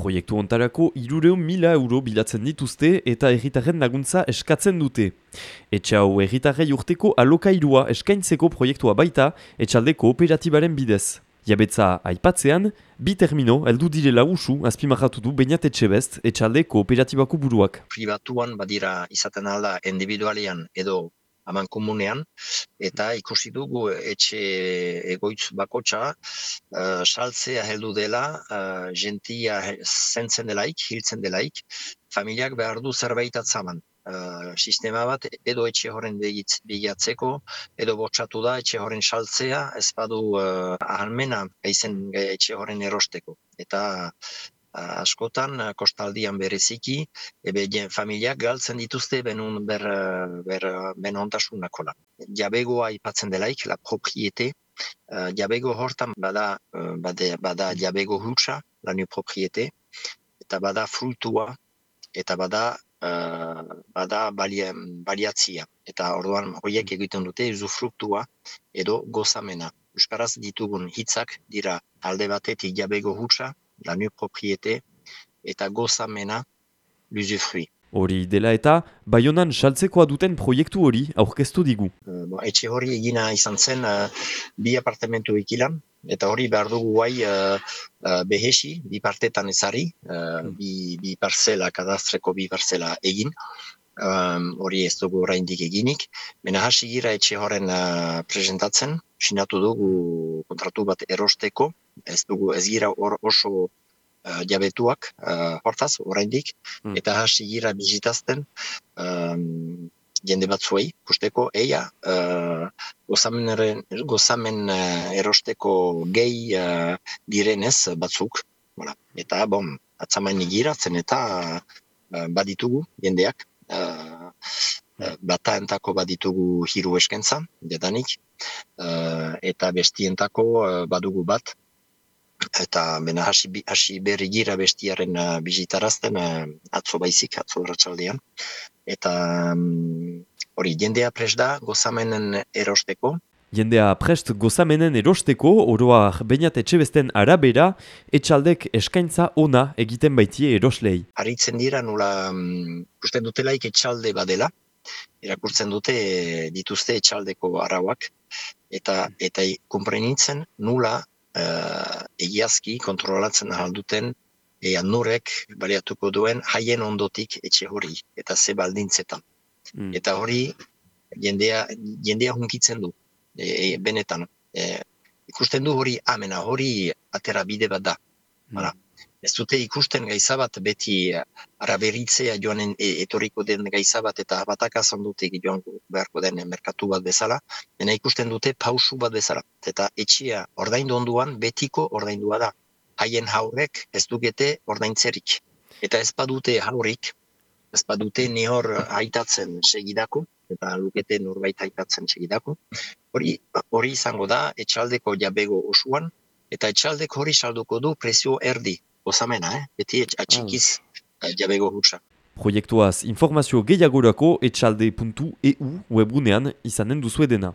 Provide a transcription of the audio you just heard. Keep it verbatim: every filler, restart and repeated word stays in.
Proiektu ontarako hirureun mila euro bilatzen dituzte eta herritarren laguntza eskatzen dute. Etxe hau herritarrei urteko alokairua eskaintzeko proiektua baita etxalde kooperatibaren bidez. Jabetza aipatzean, bi termino heldu direla usu azpimarratu du Beñat Etxebest etxalde kooperatibako buruak. Pribatuan badira izaten alda individualian edo aman komunean, eta ikusi dugu etxe egoitz bakotxa uh, saltzea heldu dela, uh, gentia zentzen delaik, hiltzen delaik, familiak behar du zerbait atzaman. Uh, sistema bat edo etxe horren begiatzeko, edo botxatu da etxe horren saltzea, ez badu uh, ahalmena gaizen etxe horren erosteko. Eta Uh, askotan, uh, kostaldian bereziki, ebe familiak galtzen dituzte benun ber, ber, ben ontasunakola. Jabegoa aipatzen delaik, la propriete, uh, jabego hortan bada, uh, bada, bada jabego hutsa, la nu propriete, eta bada frutua, eta bada, uh, bada balia, baliatzia. Eta orduan horiek egiten dute usufruktua edo gozamena. Euskaraz ditugun hitzak dira alde batetik jabego hutsa, la nu propriete, eta gozamena, l'usufruit. Hori dela eta, Baionan saltzekoa duten proiektu hori aurkeztu digu. Uh, bo, etxe hori egina izan zen uh, bi apartamentu ikilan, eta hori behar dugu guai uh, uh, behesi, bi partetan ezari, uh, hmm. bi, bi parcela, kadastreko bi parcela egin, um, hori ez dugu oraindik eginik. Mena hasi gira etxe horren uh, presentatzen, sinatu dugu kontratu bat erosteko, ez dugu ez gira or, oso uh, jabetuak uh, hortaz, oraindik, mm. eta hasi gira bizitazten um, jende batzuei, kusteko, eia, uh, gozamen uh, erosteko gehi uh, direnez batzuk, voilà. Eta, bon, atzaman giratzen eta uh, baditugu jendeak, uh, uh, bataentako baditugu hiru eskentza, jadanik, uh, eta bestientako uh, badugu bat, eta bena hasi, hasi berri gira bestiaren uh, bizitarazten uh, atzo baizik, atzo ratxaldean. Eta hori, um, jendea prest da gozamenen erosteko. Jendea prest gozamenen erosteko, oroar Beñat Etxebesten arabera, etxaldek eskaintza ona egiten baitie eroslei. Haritzen dira nula, um, ikusten dutelaik etxalde badela, irakurtzen dute dituzte etxaldeko arauak, eta, eta konprenitzen nula Uh, egiazki kontrolatzen ahalduten ea nurek baliatuko duen haien ondotik etxe hori, eta ze baldintzetan. Mm. Eta hori jendea, jendea hunkitzen du, e, e, benetan. E, ikusten du hori amena, hori atera bide bat da. Mm. Ez dute ikusten gaizabat beti araberitzea joanen e, etoriko den gaizabat eta batak azandutik joan beharko den merkatu bat bezala, dena ikusten dute pausu bat bezala. Eta etxea ordaindu onduan betiko ordaindua da. Haien haurek ez dukete ordaintzerik. Eta ez badute haurik, ez badute ni hor haitatzen segidako, eta lukete norbait haitatzen segidako. Hori, hori izango da etxaldeko jabego osuan, eta etxaldek hori salduko du prezio erdi. Gozamena, eh? Beti atxikiz oh. jabego hutsa. Proiektuaz informazio gehiagorako etxalde puntu e u webgunean izanen duzu edena.